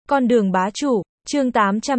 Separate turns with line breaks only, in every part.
Con đường bá chủ, chương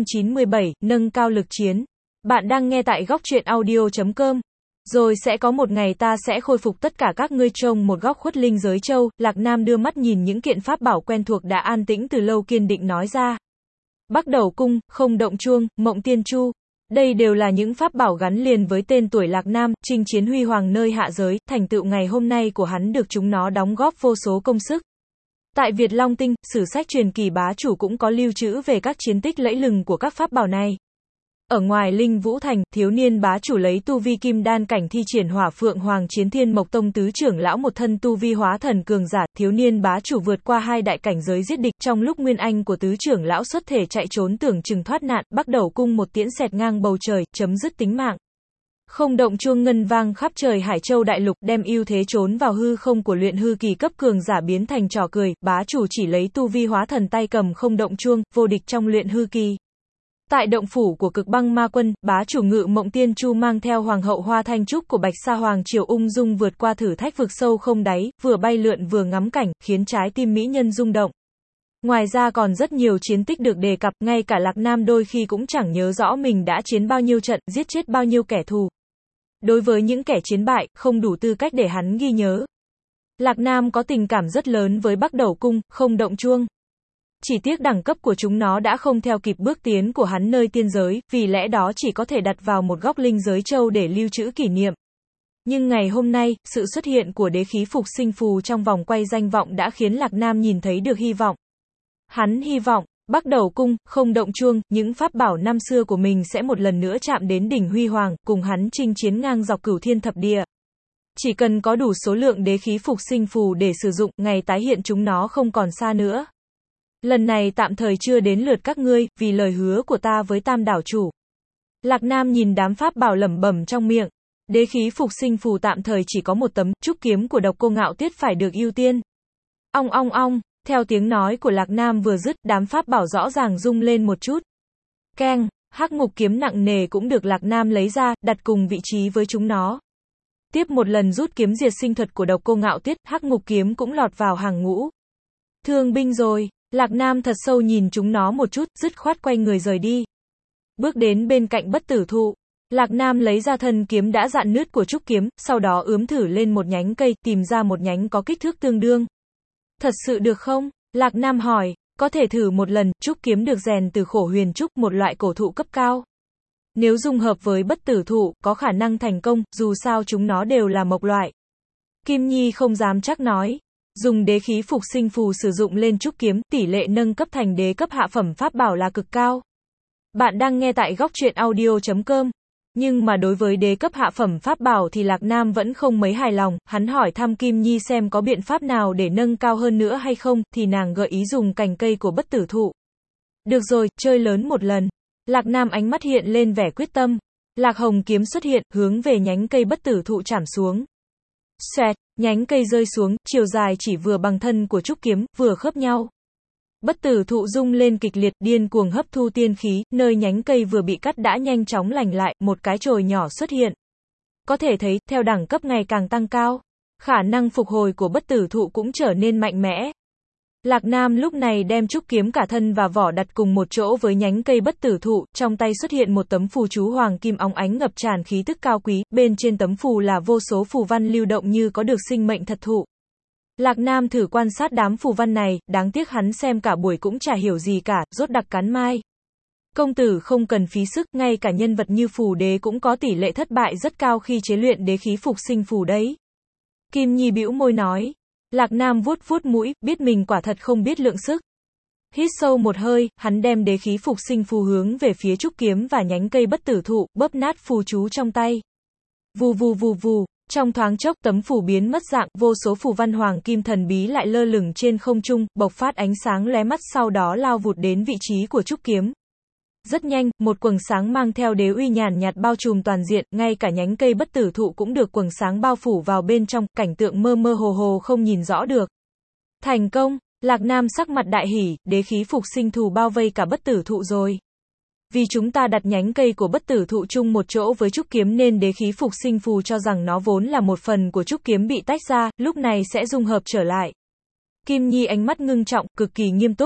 897, nâng cao lực chiến. Bạn đang nghe tại góc truyện audio.com. Rồi sẽ có một ngày ta sẽ khôi phục tất cả các ngươi trong một góc khuất linh giới châu. Lạc Nam đưa mắt nhìn những kiện pháp bảo quen thuộc đã an tĩnh từ lâu, kiên định nói ra. Bắc Đầu Cung, Không Động Chuông, Mộng Tiên Chu. Đây đều là những pháp bảo gắn liền với tên tuổi Lạc Nam, chinh chiến huy hoàng nơi hạ giới. Thành tựu ngày hôm nay của hắn được chúng nó đóng góp vô số công sức. Tại Việt Long Tinh, sử sách truyền kỳ bá chủ cũng có lưu trữ về các chiến tích lẫy lừng của các pháp bảo này. Ở ngoài Linh Vũ Thành, thiếu niên bá chủ lấy tu vi kim đan cảnh thi triển Hỏa Phượng Hoàng Chiến Thiên Mộc Tông tứ trưởng lão một thân tu vi hóa thần cường giả. Thiếu niên bá chủ vượt qua hai đại cảnh giới giết địch, trong lúc nguyên anh của tứ trưởng lão xuất thể chạy trốn tưởng chừng thoát nạn, Bắc Đầu Cung một tiễn xẹt ngang bầu trời, chấm dứt tính mạng. Không Động Chuông ngân vang khắp trời Hải Châu đại lục, đem ưu thế trốn vào hư không của luyện hư kỳ cấp cường giả biến thành trò cười. Bá chủ chỉ lấy tu vi hóa thần tay cầm Không Động Chuông, vô địch trong luyện hư kỳ. Tại động phủ của Cực Băng Ma Quân, bá chủ ngự Mộng Tiên Chu mang theo hoàng hậu Hoa Thanh Trúc của Bạch Sa Hoàng Triều ung dung vượt qua thử thách vực sâu không đáy, vừa bay lượn vừa ngắm cảnh, khiến trái tim mỹ nhân rung động. Ngoài ra còn rất nhiều chiến tích được đề cập, ngay cả Lạc Nam đôi khi cũng chẳng nhớ rõ mình đã chiến bao nhiêu trận, giết chết bao nhiêu kẻ thù. Đối với những kẻ chiến bại, không đủ tư cách để hắn ghi nhớ. Lạc Nam có tình cảm rất lớn với Bắc Đầu Cung, Không Động Chuông. Chỉ tiếc đẳng cấp của chúng nó đã không theo kịp bước tiến của hắn nơi tiên giới, vì lẽ đó chỉ có thể đặt vào một góc linh giới châu để lưu trữ kỷ niệm. Nhưng ngày hôm nay, sự xuất hiện của đế khí phục sinh phù trong vòng quay danh vọng đã khiến Lạc Nam nhìn thấy được hy vọng. Hắn hy vọng, Bắc Đầu Cung, Không Động Chuông, những pháp bảo năm xưa của mình sẽ một lần nữa chạm đến đỉnh huy hoàng, cùng hắn chinh chiến ngang dọc cửu thiên thập địa. Chỉ cần có đủ số lượng đế khí phục sinh phù để sử dụng, ngày tái hiện chúng nó không còn xa nữa. Lần này tạm thời chưa đến lượt các ngươi, vì lời hứa của ta với Tam đảo chủ. Lạc Nam nhìn đám pháp bảo lẩm bẩm trong miệng. Đế khí phục sinh phù tạm thời chỉ có một tấm, trúc kiếm của Độc Cô Ngạo Tiết phải được ưu tiên. Ong ong ong, theo tiếng nói của Lạc Nam vừa dứt, đám pháp bảo rõ ràng rung lên một chút. Keng, Hắc Ngục kiếm nặng nề cũng được Lạc Nam lấy ra, đặt cùng vị trí với chúng nó. Tiếp một lần rút kiếm diệt sinh thuật của Độc Cô Ngạo Tiết, Hắc Ngục kiếm cũng lọt vào hàng ngũ. Thương binh rồi. Lạc Nam thật sâu nhìn chúng nó một chút, dứt khoát quay người rời đi. Bước đến bên cạnh Bất Tử Thụ, Lạc Nam lấy ra thân kiếm đã rạn nứt của trúc kiếm, sau đó ướm thử lên một nhánh cây, tìm ra một nhánh có kích thước tương đương. Thật sự được không? Lạc Nam hỏi, có thể thử một lần, trúc kiếm được rèn từ khổ huyền trúc, một loại cổ thụ cấp cao. Nếu dung hợp với Bất Tử Thụ, có khả năng thành công, dù sao chúng nó đều là mộc loại. Kim Nhi không dám chắc nói. Dùng đế khí phục sinh phù sử dụng lên trúc kiếm, tỷ lệ nâng cấp thành đế cấp hạ phẩm pháp bảo là cực cao. Bạn đang nghe tại góc truyện audio.com. Nhưng mà đối với đế cấp hạ phẩm pháp bảo thì Lạc Nam vẫn không mấy hài lòng, hắn hỏi thăm Kim Nhi xem có biện pháp nào để nâng cao hơn nữa hay không, thì nàng gợi ý dùng cành cây của Bất Tử Thụ. Được rồi, chơi lớn một lần. Lạc Nam ánh mắt hiện lên vẻ quyết tâm. Lạc Hồng kiếm xuất hiện, hướng về nhánh cây Bất Tử Thụ chảm xuống. Xoẹt, nhánh cây rơi xuống, chiều dài chỉ vừa bằng thân của trúc kiếm, vừa khớp nhau. Bất Tử Thụ rung lên kịch liệt, điên cuồng hấp thu tiên khí, nơi nhánh cây vừa bị cắt đã nhanh chóng lành lại, một cái chồi nhỏ xuất hiện. Có thể thấy, theo đẳng cấp ngày càng tăng cao, khả năng phục hồi của Bất Tử Thụ cũng trở nên mạnh mẽ. Lạc Nam lúc này đem trúc kiếm cả thân và vỏ đặt cùng một chỗ với nhánh cây Bất Tử Thụ, trong tay xuất hiện một tấm phù chú hoàng kim óng ánh ngập tràn khí tức cao quý, bên trên tấm phù là vô số phù văn lưu động như có được sinh mệnh thật thụ. Lạc Nam thử quan sát đám phù văn này, đáng tiếc hắn xem cả buổi cũng chả hiểu gì cả, rốt đặc cắn mai. Công tử không cần phí sức, ngay cả nhân vật như phù đế cũng có tỷ lệ thất bại rất cao khi chế luyện đế khí phục sinh phù đấy. Kim Nhi bĩu môi nói. Lạc Nam vuốt vuốt mũi, biết mình quả thật không biết lượng sức. Hít sâu một hơi, hắn đem đế khí phục sinh phù hướng về phía trúc kiếm và nhánh cây Bất Tử Thụ, bóp nát phù chú trong tay. Vù vù vù vù, trong thoáng chốc tấm phù biến mất dạng, vô số phù văn hoàng kim thần bí lại lơ lửng trên không trung, bộc phát ánh sáng lóe mắt, sau đó lao vụt đến vị trí của trúc kiếm. Rất nhanh, một quầng sáng mang theo đế uy nhàn nhạt bao trùm toàn diện, ngay cả nhánh cây Bất Tử Thụ cũng được quầng sáng bao phủ vào bên trong, cảnh tượng mơ mơ hồ hồ không nhìn rõ được. Thành công, Lạc Nam sắc mặt đại hỉ, đế khí phục sinh thù bao vây cả Bất Tử Thụ rồi. Vì chúng ta đặt nhánh cây của Bất Tử Thụ chung một chỗ với trúc kiếm nên đế khí phục sinh phù cho rằng nó vốn là một phần của trúc kiếm bị tách ra, lúc này sẽ dung hợp trở lại. Kim Nhi ánh mắt ngưng trọng, cực kỳ nghiêm túc.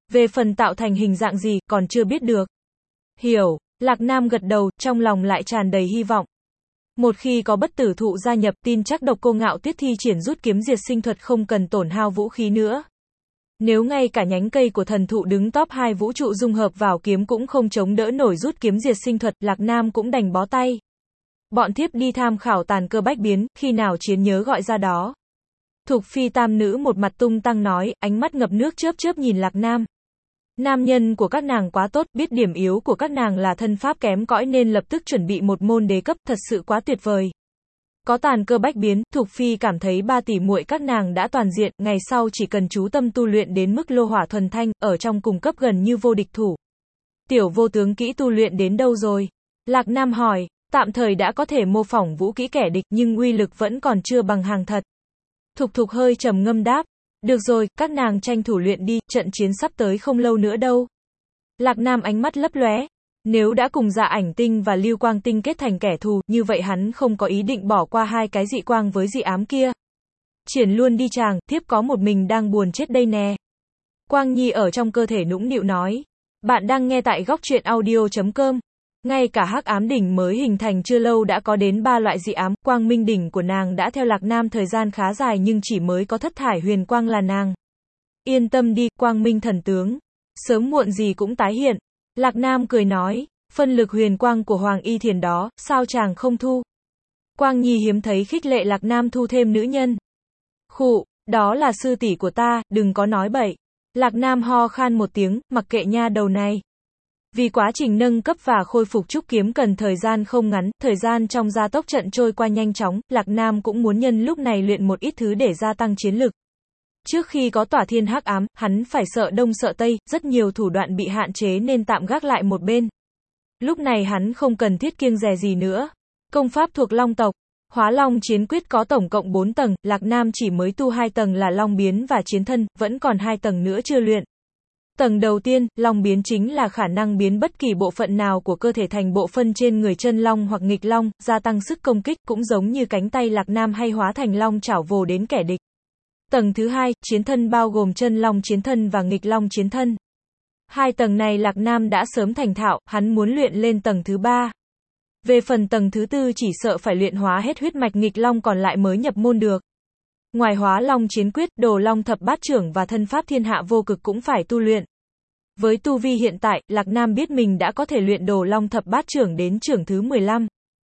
Về phần tạo thành hình dạng gì, còn chưa biết được. Hiểu, Lạc Nam gật đầu, trong lòng lại tràn đầy hy vọng. Một khi có bất tử thụ gia nhập, tin chắc Độc Cô Ngạo Tuyết thi triển rút kiếm diệt sinh thuật không cần tổn hao vũ khí nữa. Nếu ngay cả nhánh cây của thần thụ đứng top 2 vũ trụ dung hợp vào kiếm cũng không chống đỡ nổi rút kiếm diệt sinh thuật, Lạc Nam cũng đành bó tay. Bọn thiếp đi tham khảo tàn cơ bách biến, khi nào chiến nhớ gọi ra đó. Thục Phi tam nữ một mặt tung tăng nói, ánh mắt ngập nước chớp chớp nhìn Lạc Nam. Nam nhân của các nàng quá tốt, biết điểm yếu của các nàng là thân pháp kém cỏi nên lập tức chuẩn bị một môn đế cấp, thật sự quá tuyệt vời. Có tàn cơ bách biến, Thục Phi cảm thấy ba tỷ muội các nàng đã toàn diện, ngày sau chỉ cần chú tâm tu luyện đến mức lô hỏa thuần thanh, ở trong cùng cấp gần như vô địch thủ. Tiểu vô tướng kỹ tu luyện đến đâu rồi? Lạc Nam hỏi, tạm thời đã có thể mô phỏng vũ kỹ kẻ địch nhưng uy lực vẫn còn chưa bằng hàng thật. Thục Thục hơi trầm ngâm đáp, được rồi, các nàng tranh thủ luyện đi, trận chiến sắp tới không lâu nữa đâu. Lạc Nam ánh mắt lấp lóe. Nếu đã cùng Dạ Ảnh Tinh và Lưu Quang Tinh kết thành kẻ thù, như vậy hắn không có ý định bỏ qua hai cái dị quang với dị ám kia. Triển luôn đi chàng, thiếp có một mình đang buồn chết đây nè. Quang Nhi ở trong cơ thể nũng nịu nói. Bạn đang nghe tại góc truyện audio.com. Ngay cả Hắc Ám Đỉnh mới hình thành chưa lâu đã có đến 3 loại dị ám, Quang Minh Đỉnh của nàng đã theo Lạc Nam thời gian khá dài nhưng chỉ mới có Thất Thải Huyền Quang là nàng. Yên tâm đi, Quang Minh thần tướng. Sớm muộn gì cũng tái hiện. Lạc Nam cười nói, phân lực huyền quang của Hoàng Y Thiền đó, sao chàng không thu? Quang Nhi hiếm thấy khích lệ Lạc Nam thu thêm nữ nhân. Khụ, đó là sư tỷ của ta, đừng có nói bậy. Lạc Nam ho khan một tiếng, mặc kệ nha đầu này. Vì quá trình nâng cấp và khôi phục trúc kiếm cần thời gian không ngắn, thời gian trong gia tốc trận trôi qua nhanh chóng, Lạc Nam cũng muốn nhân lúc này luyện một ít thứ để gia tăng chiến lực. Trước khi có tỏa thiên hắc ám, hắn phải sợ đông sợ tây, rất nhiều thủ đoạn bị hạn chế nên tạm gác lại một bên. Lúc này hắn không cần thiết kiêng dè gì nữa. Công pháp thuộc Long tộc, Hóa Long Chiến Quyết có tổng cộng 4 tầng, Lạc Nam chỉ mới tu 2 tầng là Long Biến và Chiến Thân, vẫn còn 2 tầng nữa chưa luyện. Tầng đầu tiên, Long Biến chính là khả năng biến bất kỳ bộ phận nào của cơ thể thành bộ phân trên người chân long hoặc nghịch long, gia tăng sức công kích, cũng giống như cánh tay Lạc Nam hay hóa thành long chảo vồ đến kẻ địch. Tầng thứ hai, Chiến Thân bao gồm chân long chiến thân và nghịch long chiến thân. Hai tầng này Lạc Nam đã sớm thành thạo, hắn muốn luyện lên tầng thứ ba. Về phần tầng thứ tư chỉ sợ phải luyện hóa hết huyết mạch nghịch long còn lại mới nhập môn được. Ngoài Hóa Long Chiến Quyết, Đồ Long Thập Bát Chưởng và thân pháp Thiên Hạ Vô Cực cũng phải tu luyện. Với tu vi hiện tại, Lạc Nam biết mình đã có thể luyện Đồ Long Thập Bát Chưởng đến chưởng thứ 15.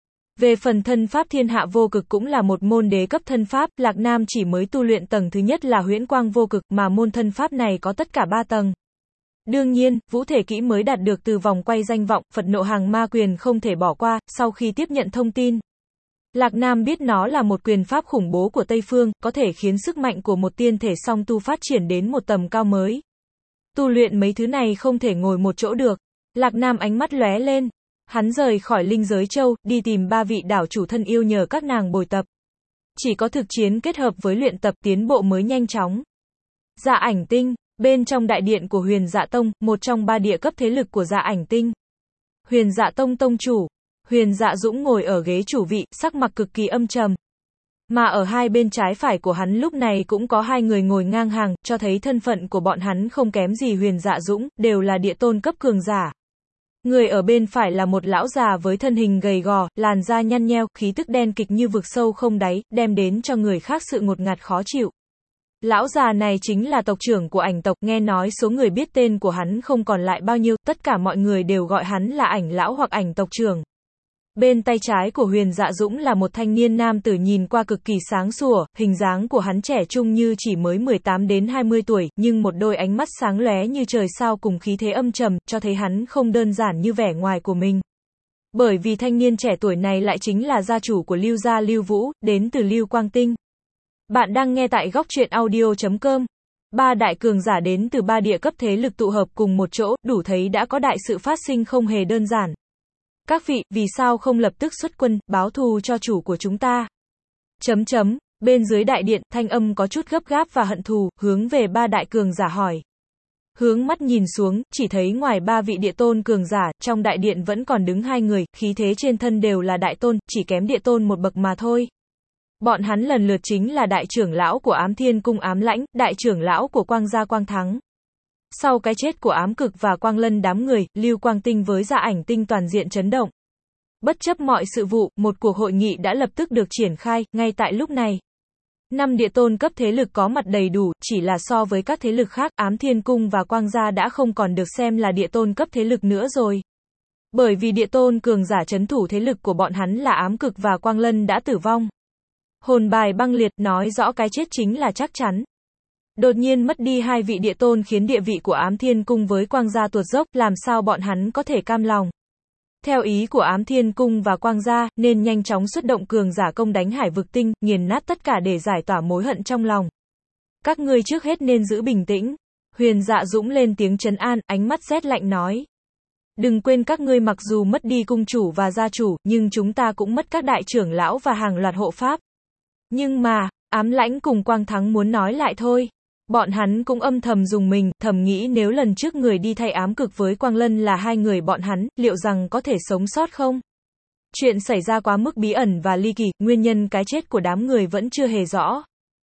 Về phần thân pháp Thiên Hạ Vô Cực cũng là một môn đế cấp thân pháp, Lạc Nam chỉ mới tu luyện tầng thứ nhất là Huyễn Quang Vô Cực, mà môn thân pháp này có tất cả 3 tầng. Đương nhiên, vũ thể kỹ mới đạt được từ vòng quay danh vọng, Phật Nộ Hàng Ma Quyền không thể bỏ qua, sau khi tiếp nhận thông tin. Lạc Nam biết nó là một quyền pháp khủng bố của Tây Phương, có thể khiến sức mạnh của một tiên thể song tu phát triển đến một tầm cao mới. Tu luyện mấy thứ này không thể ngồi một chỗ được. Lạc Nam ánh mắt lóe lên. Hắn rời khỏi Linh Giới Châu, đi tìm 3 vị đảo chủ thân yêu nhờ các nàng bồi tập. Chỉ có thực chiến kết hợp với luyện tập tiến bộ mới nhanh chóng. Dạ Ảnh Tinh, bên trong đại điện của Huyền Dạ Tông, một trong 3 địa cấp thế lực của Dạ Ảnh Tinh. Huyền Dạ Tông tông chủ, Huyền Dạ Dũng ngồi ở ghế chủ vị, sắc mặt cực kỳ âm trầm. Mà ở hai bên trái phải của hắn lúc này cũng có 2 người ngồi ngang hàng, cho thấy thân phận của bọn hắn không kém gì Huyền Dạ Dũng, đều là địa tôn cấp cường giả. Người ở bên phải là một lão già với thân hình gầy gò, làn da nhăn nheo, khí tức đen kịch như vực sâu không đáy, đem đến cho người khác sự ngột ngạt khó chịu. Lão già này chính là tộc trưởng của Ảnh tộc, nghe nói số người biết tên của hắn không còn lại bao nhiêu, tất cả mọi người đều gọi hắn là Ảnh lão hoặc Ảnh tộc trưởng. Bên tay trái của Huyền Dạ Dũng là một thanh niên nam tử nhìn qua cực kỳ sáng sủa, hình dáng của hắn trẻ trung như chỉ mới 18 đến 20 tuổi, nhưng một đôi ánh mắt sáng lóe như trời sao cùng khí thế âm trầm, cho thấy hắn không đơn giản như vẻ ngoài của mình. Bởi vì thanh niên trẻ tuổi này lại chính là gia chủ của Lưu gia Lưu Vũ, đến từ Lưu Quang Tinh. Bạn đang nghe tại góc truyện audio.com. 3 đại cường giả đến từ 3 địa cấp thế lực tụ hợp cùng một chỗ, đủ thấy đã có đại sự phát sinh không hề đơn giản. Các vị, vì sao không lập tức xuất quân, báo thù cho chủ của chúng ta? Bên dưới đại điện, thanh âm có chút gấp gáp và hận thù, hướng về 3 đại cường giả hỏi. Hướng mắt nhìn xuống, chỉ thấy ngoài 3 vị địa tôn cường giả, trong đại điện vẫn còn đứng 2 người, khí thế trên thân đều là đại tôn, chỉ kém địa tôn một bậc mà thôi. Bọn hắn lần lượt chính là đại trưởng lão của Ám Thiên Cung Ám Lãnh, đại trưởng lão của Quang Gia Quang Thắng. Sau cái chết của Ám Cực và Quang Lân đám người, Lưu Quang Tinh với Dạ Ảnh Tinh toàn diện chấn động. Bất chấp mọi sự vụ, một cuộc hội nghị đã lập tức được triển khai, ngay tại lúc này. 5 địa tôn cấp thế lực có mặt đầy đủ, chỉ là so với các thế lực khác, Ám Thiên Cung và Quang Gia đã không còn được xem là địa tôn cấp thế lực nữa rồi. Bởi vì địa tôn cường giả trấn thủ thế lực của bọn hắn là Ám Cực và Quang Lân đã tử vong. Hồn bài băng liệt nói rõ cái chết chính là chắc chắn. Đột nhiên mất đi 2 vị địa tôn khiến địa vị của Ám Thiên Cung với Quang Gia tuột dốc, làm sao bọn hắn có thể cam lòng. Theo ý của Ám Thiên Cung và Quang Gia, nên nhanh chóng xuất động cường giả công đánh Hải Vực Tinh, nghiền nát tất cả để giải tỏa mối hận trong lòng. Các ngươi trước hết nên giữ bình tĩnh. Huyền Dạ Dũng lên tiếng trấn an, ánh mắt rét lạnh nói. Đừng quên các ngươi mặc dù mất đi cung chủ và gia chủ, nhưng chúng ta cũng mất các đại trưởng lão và hàng loạt hộ pháp. Nhưng mà, Ám Lãnh cùng Quang Thắng muốn nói lại thôi. Bọn hắn cũng âm thầm dùng mình, thầm nghĩ nếu lần trước người đi thay Ám Cực với Quang Lân là 2 người bọn hắn, liệu rằng có thể sống sót không? Chuyện xảy ra quá mức bí ẩn và ly kỳ, nguyên nhân cái chết của đám người vẫn chưa hề rõ.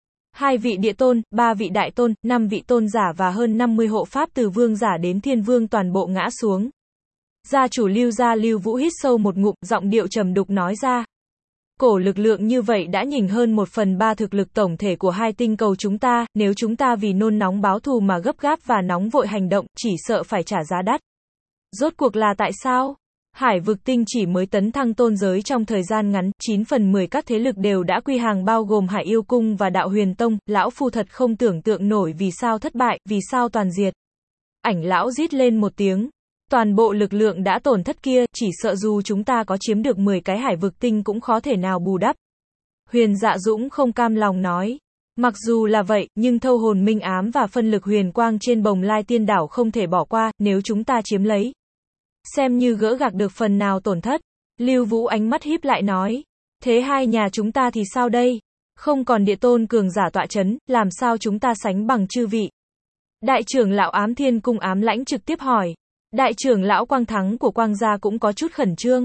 2 vị địa tôn, 3 vị đại tôn, 5 vị tôn giả và hơn 50 hộ pháp từ vương giả đến thiên vương toàn bộ ngã xuống. Gia chủ Lưu gia Lưu Vũ hít sâu một ngụm, giọng điệu trầm đục nói ra. Cổ lực lượng như vậy đã nhỉnh hơn 1/3 thực lực tổng thể của 2 tinh cầu chúng ta, nếu chúng ta vì nôn nóng báo thù mà gấp gáp và nóng vội hành động, chỉ sợ phải trả giá đắt. Rốt cuộc là tại sao? Hải Vực Tinh chỉ mới tấn thăng tôn giới trong thời gian ngắn, 9/10 các thế lực đều đã quy hàng bao gồm Hải Yêu Cung và Đạo Huyền Tông, lão phu thật không tưởng tượng nổi vì sao thất bại, vì sao toàn diệt. Ảnh lão rít lên một tiếng. Toàn bộ lực lượng đã tổn thất kia, chỉ sợ dù chúng ta có chiếm được 10 cái Hải Vực Tinh cũng khó thể nào bù đắp. Huyền Dạ Dũng không cam lòng nói. Mặc dù là vậy, nhưng thâu hồn minh ám và phân lực huyền quang trên Bồng Lai Tiên Đảo không thể bỏ qua, nếu chúng ta chiếm lấy. Xem như gỡ gạc được phần nào tổn thất. Lưu Vũ ánh mắt híp lại nói. Thế 2 nhà chúng ta thì sao đây? Không còn địa tôn cường giả tọa chấn, làm sao chúng ta sánh bằng chư vị? Đại trưởng lão Ám Thiên Cung Ám Lãnh trực tiếp hỏi. Đại trưởng lão Quang Thắng của Quang Gia cũng có chút khẩn trương.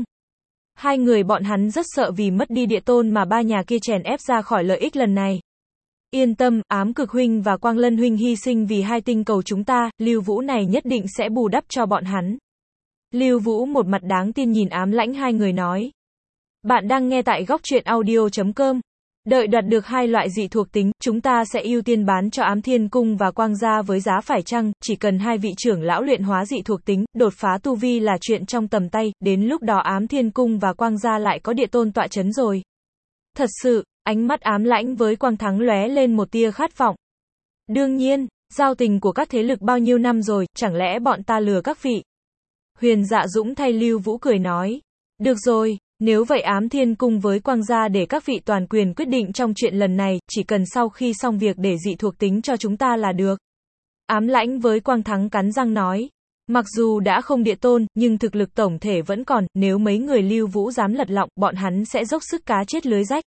2 người bọn hắn rất sợ vì mất đi địa tôn mà 3 nhà kia chèn ép ra khỏi lợi ích lần này. Yên tâm, Ám Cực huynh và Quang Lân huynh hy sinh vì 2 tinh cầu chúng ta, Lưu Vũ này nhất định sẽ bù đắp cho bọn hắn. Lưu Vũ một mặt đáng tin nhìn Ám Lãnh 2 người nói. Bạn đang nghe tại góc truyện audio.com. Đợi đoạt được 2 loại dị thuộc tính, chúng ta sẽ ưu tiên bán cho Ám Thiên Cung và Quang Gia với giá phải chăng, chỉ cần 2 vị trưởng lão luyện hóa dị thuộc tính, đột phá tu vi là chuyện trong tầm tay, đến lúc đó Ám Thiên Cung và Quang Gia lại có địa tôn tọa chấn rồi. Thật sự, ánh mắt Ám Lãnh với Quang Thắng lóe lên một tia khát vọng. Đương nhiên, giao tình của các thế lực bao nhiêu năm rồi, chẳng lẽ bọn ta lừa các vị? Huyền Dạ Dũng thay Lưu Vũ cười nói. Được rồi. Nếu vậy Ám Thiên Cung với Quang Gia để các vị toàn quyền quyết định trong chuyện lần này, chỉ cần sau khi xong việc để dị thuộc tính cho chúng ta là được. Ám Lãnh với Quang Thắng cắn răng nói. Mặc dù đã không địa tôn, nhưng thực lực tổng thể vẫn còn, nếu mấy người Lưu Vũ dám lật lọng, bọn hắn sẽ dốc sức cá chết lưới rách.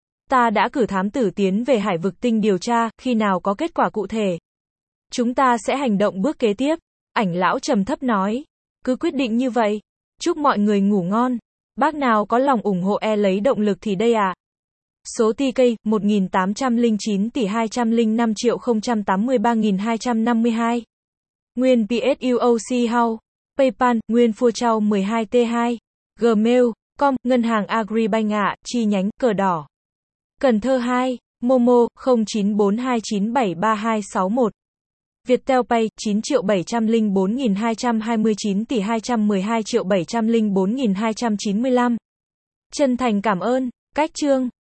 Ta đã cử thám tử tiến về Hải Vực Tinh điều tra, khi nào có kết quả cụ thể. Chúng ta sẽ hành động bước kế tiếp. Ảnh lão trầm thấp nói. Cứ quyết định như vậy. Chúc mọi người ngủ ngon. Bác nào có lòng ủng hộ lấy động lực thì đây à. Số TK 1809 tỷ 205 triệu 083.252. Nguyên PSUOC House. PayPal, Nguyên Phua Trao 12T2. Gmail.com, Ngân hàng Agribank ạ, chi nhánh, cờ đỏ. Cần Thơ 2, Momo, 0942973261. Viettel Pay, 9.704.229 tỷ 212.704.295. Chân thành cảm ơn. Cách chương.